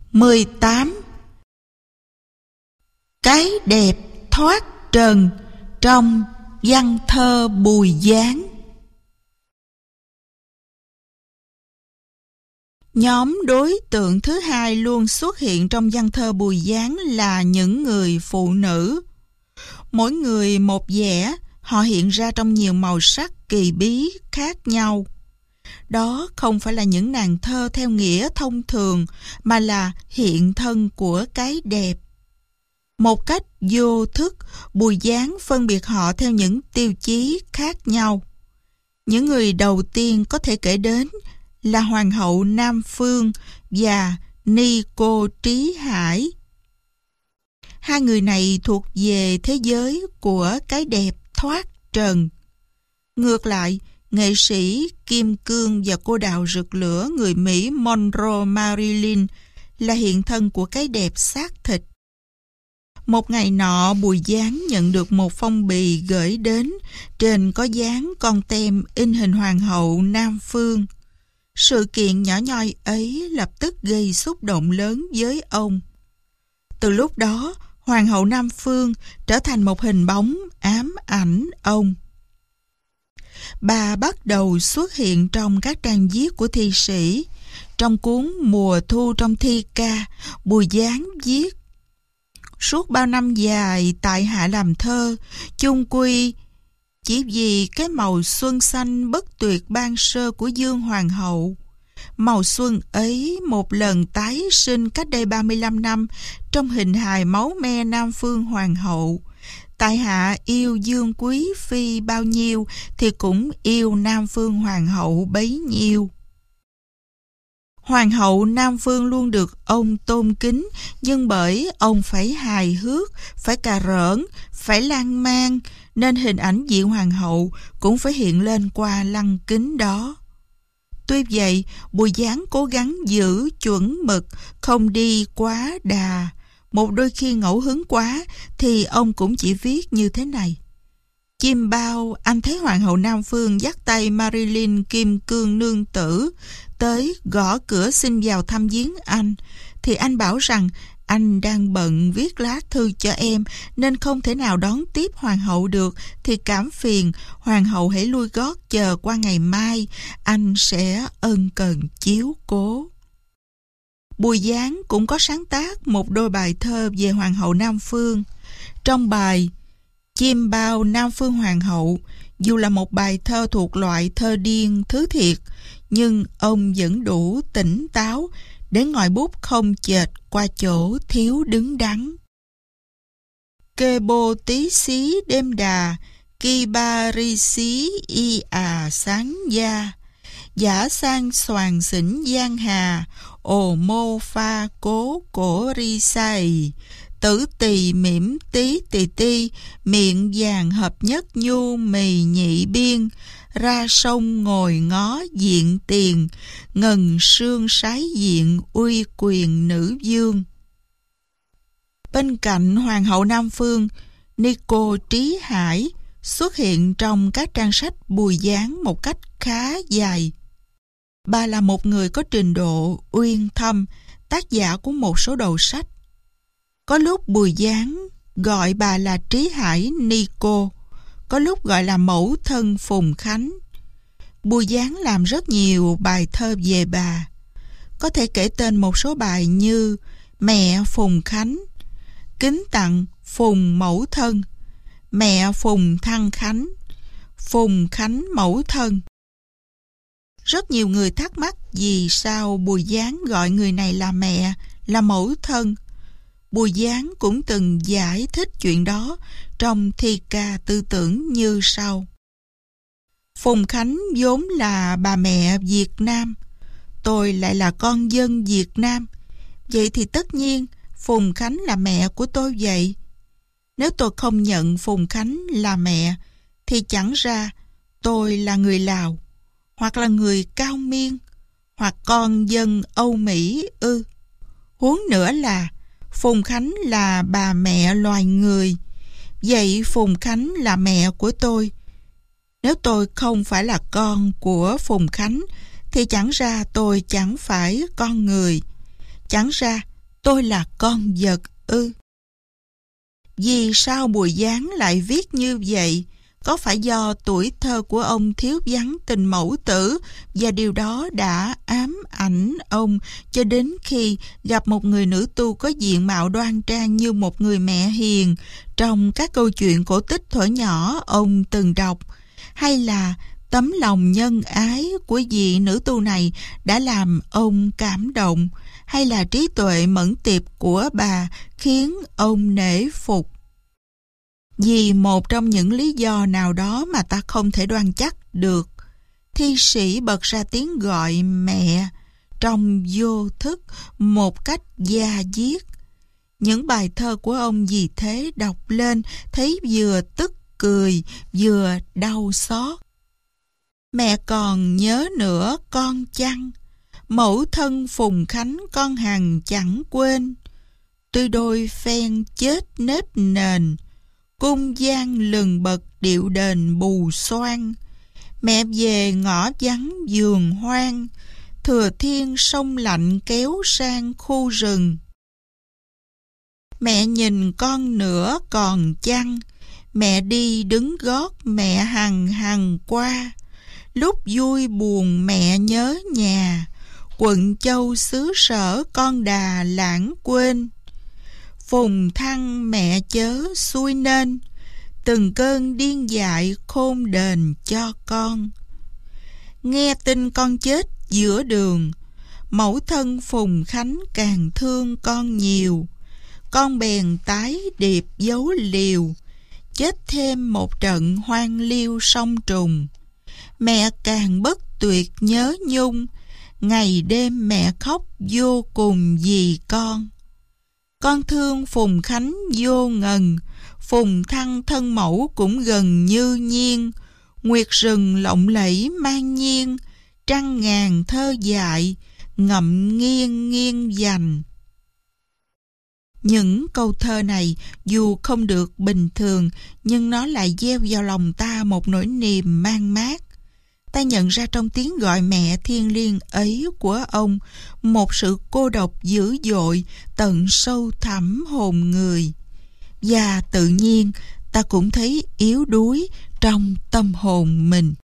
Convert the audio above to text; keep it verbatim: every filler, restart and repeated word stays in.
mười tám. Cái đẹp thoát trần trong văn thơ Bùi Giáng. Nhóm đối tượng thứ hai luôn xuất hiện trong văn thơ Bùi Giáng là những người phụ nữ. Mỗi người một vẻ, họ hiện ra trong nhiều màu sắc kỳ bí khác nhau. Đó không phải là những nàng thơ theo nghĩa thông thường, mà là hiện thân của cái đẹp. Một cách vô thức, Bùi Giáng phân biệt họ theo những tiêu chí khác nhau. Những người đầu tiên có thể kể đến là Hoàng hậu Nam Phương và Ni Cô Trí Hải. Hai người này thuộc về thế giới của cái đẹp thoát trần. Ngược lại, nghệ sĩ Kim Cương và cô đào rực lửa người Mỹ Monroe Marilyn là hiện thân của cái đẹp xác thịt. Một ngày nọ, Bùi Giáng nhận được một phong bì gửi đến, trên có dán con tem in hình Hoàng hậu Nam Phương. Sự kiện nhỏ nhoi ấy lập tức gây xúc động lớn với ông. Từ lúc đó, Hoàng hậu Nam Phương trở thành một hình bóng ám ảnh ông. Bà bắt đầu xuất hiện trong các trang viết của thi sĩ. Trong cuốn Mùa Thu trong thi ca, Bùi Giáng viết: suốt bao năm dài tại hạ làm thơ, chung quy chỉ vì cái màu xuân xanh bất tuyệt ban sơ của Dương Hoàng hậu. Màu xuân ấy một lần tái sinh cách đây ba mươi lăm năm trong hình hài máu me Nam Phương Hoàng hậu. Tại hạ yêu Dương Quý Phi bao nhiêu thì cũng yêu Nam Phương Hoàng hậu bấy nhiêu. Hoàng hậu Nam Phương luôn được ông tôn kính, nhưng bởi ông phải hài hước, phải cà rỡn, phải lan man, nên hình ảnh vị hoàng hậu cũng phải hiện lên qua lăng kính đó. Tuy vậy, Bùi Giáng cố gắng giữ chuẩn mực, không đi quá đà. Một đôi khi ngẫu hứng quá thì ông cũng chỉ viết như thế này: chim bao, anh thấy Hoàng hậu Nam Phương dắt tay Marilyn Kim Cương nương tử tới gõ cửa xin vào thăm viếng anh, thì anh bảo rằng anh đang bận viết lá thư cho em nên không thể nào đón tiếp Hoàng hậu được, thì cảm phiền Hoàng hậu hãy lui gót chờ qua ngày mai, anh sẽ ân cần chiếu cố. Bùi Giáng cũng có sáng tác một đôi bài thơ về Hoàng hậu Nam Phương. Trong bài Chim bao Nam Phương Hoàng hậu, dù là một bài thơ thuộc loại thơ điên thứ thiệt, nhưng ông vẫn đủ tỉnh táo để ngòi bút không chệch qua chỗ thiếu đứng đắn. Kê bô tí xí đêm đà, ki ba ri xí y à sáng gia, giả sang xoàn xỉn giang hà, ồ mô pha cố cổ ri sai, tử tỳ mỉm tí tỳ ti, miệng vàng hợp nhất nhu mì nhị biên, ra sông ngồi ngó diện tiền, ngần sương sái diện uy quyền nữ vương. Bên cạnh Hoàng hậu Nam Phương, Ni Cô Trí Hải xuất hiện trong các trang sách Bùi Giáng một cách khá dài. Bà là một người có trình độ uyên thâm, tác giả của một số đầu sách. Có lúc Bùi Giáng gọi bà là Trí Hải Ni Cô, có lúc gọi là mẫu thân Phùng Khánh. Bùi Giáng làm rất nhiều bài thơ về bà. Có thể kể tên một số bài như Mẹ Phùng Khánh, Kính tặng Phùng mẫu thân, Mẹ Phùng Thăng Khánh, Phùng Khánh mẫu thân. Rất nhiều người thắc mắc vì sao Bùi Giáng gọi người này là mẹ, là mẫu thân. Bùi Giáng cũng từng giải thích chuyện đó trong thi ca tư tưởng như sau: Phùng Khánh vốn là bà mẹ Việt Nam, tôi lại là con dân Việt Nam, vậy thì tất nhiên Phùng Khánh là mẹ của tôi vậy. Nếu tôi không nhận Phùng Khánh là mẹ thì chẳng ra tôi là người Lào, hoặc là người Cao Miên, hoặc con dân Âu Mỹ ư. Huống nữa là Phùng Khánh là bà mẹ loài người, vậy Phùng Khánh là mẹ của tôi. Nếu tôi không phải là con của Phùng Khánh thì chẳng ra tôi chẳng phải con người, chẳng ra Tôi là con vật ư? Vì sao Bùi Giáng lại viết như vậy? Có phải do tuổi thơ của ông thiếu vắng tình mẫu tử và điều đó đã ám ảnh ông cho đến khi gặp một người nữ tu có diện mạo đoan trang như một người mẹ hiền trong các câu chuyện cổ tích thuở nhỏ ông từng đọc? Hay là tấm lòng nhân ái của vị nữ tu này đã làm ông cảm động? Hay là trí tuệ mẫn tiệp của bà khiến ông nể phục? Vì một trong những lý do nào đó mà ta không thể đoan chắc được, thi sĩ bật ra tiếng gọi mẹ trong vô thức một cách da diết. Những bài thơ của ông vì thế đọc lên thấy vừa tức cười vừa đau xót. Mẹ còn nhớ nữa con chăng? Mẫu thân Phùng Khánh con hằng chẳng quên. Tuy đôi phen chết nếp nền, cung gian lừng bật điệu đền bù xoan. Mẹ về ngõ vắng vườn hoang, thừa thiên sông lạnh kéo sang khu rừng. Mẹ nhìn con nữa còn chăng? Mẹ đi đứng gót mẹ hằng hằng qua. Lúc vui buồn mẹ nhớ nhà, quận châu xứ sở con đà lãng quên. Phùng Thăng mẹ chớ xuôi nên, từng cơn điên dại khôn đền cho con. Nghe tin con chết giữa đường, mẫu thân Phùng Khánh càng thương con nhiều. Con bèn tái điệp dấu liều, chết thêm một trận hoang liêu sông trùng. Mẹ càng bất tuyệt nhớ nhung, ngày đêm mẹ khóc vô cùng vì con. Con thương Phùng Khánh vô ngần, Phùng Thăng thân mẫu cũng gần như nhiên. Nguyệt rừng lộng lẫy mang nhiên, trăng ngàn thơ dại, ngậm nghiêng nghiêng dành. Những câu thơ này dù không được bình thường, nhưng nó lại gieo vào lòng ta một nỗi niềm man mác. Ta nhận ra trong tiếng gọi mẹ thiêng liêng ấy của ông một sự cô độc dữ dội tận sâu thẳm hồn người. Và tự nhiên ta cũng thấy yếu đuối trong tâm hồn mình.